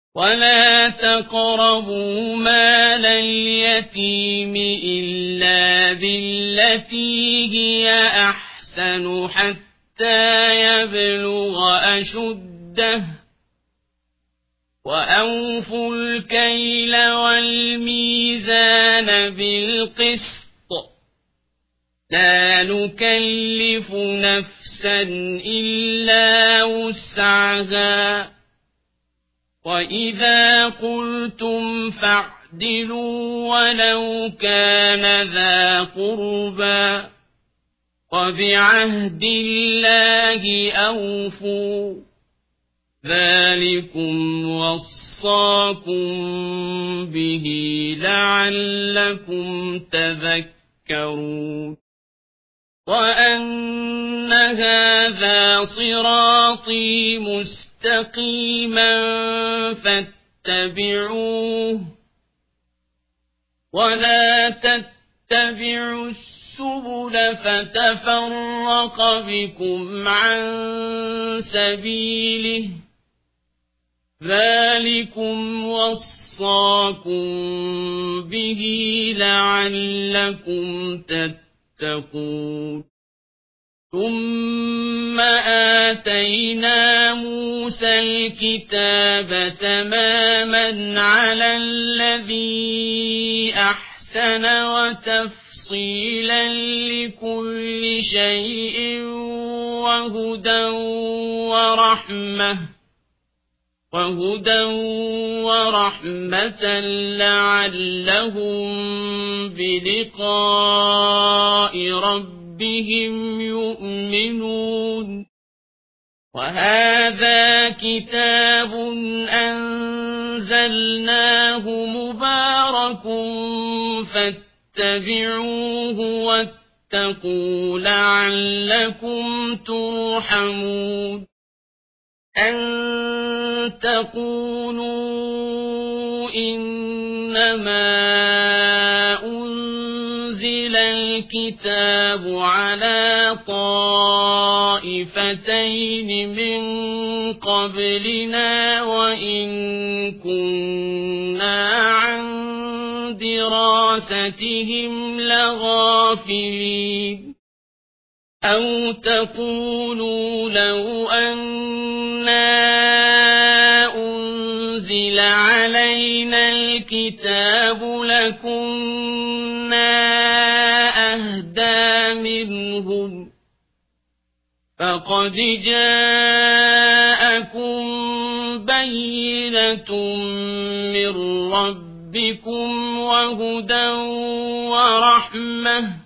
ولا تقربوا مال اليتيم إلا بالتي هي أحسن حتى يبلغ أشده وأوفوا الكيل والميزان بالقسط لا نكلف نفسا إلا وسعها وإذا قلتم فاعدلوا ولو كان ذا قربى وبعهد الله أوفوا ذلكم وصاكم به لعلكم تذكرون وأن هذا صراطي مستقيما فاتبعوه ولا تتبعوا السبل فتفرق بكم عن سبيله ذلكم وصاكم به لعلكم تتقون ثم آتينا موسى الكتاب تماما على الذي أحسن وتفصيلا لكل شيء وهدى ورحمة لعلهم بلقاء ربهم يؤمنون وهذا كتاب أنزلناه مبارك فاتبعوه واتقوا لعلكم ترحمون أن تقولوا إنما أنزل الكتاب على طائفتين من قبلنا وإن كنا عن دراستهم لغافلين أو تقولوا لو أنا أنزل علينا الكتاب لكنا أهدى منهم فقد جاءكم بينة من ربكم وهدى ورحمة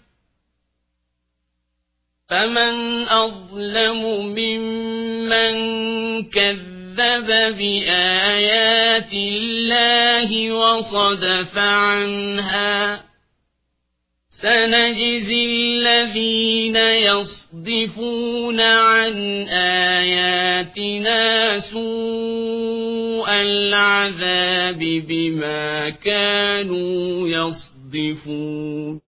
فمن أظلم ممن كذب بآيات الله وصدف عنها سنجزي الذين يصدفون عن آياتنا سوء العذاب بما كانوا يصدفون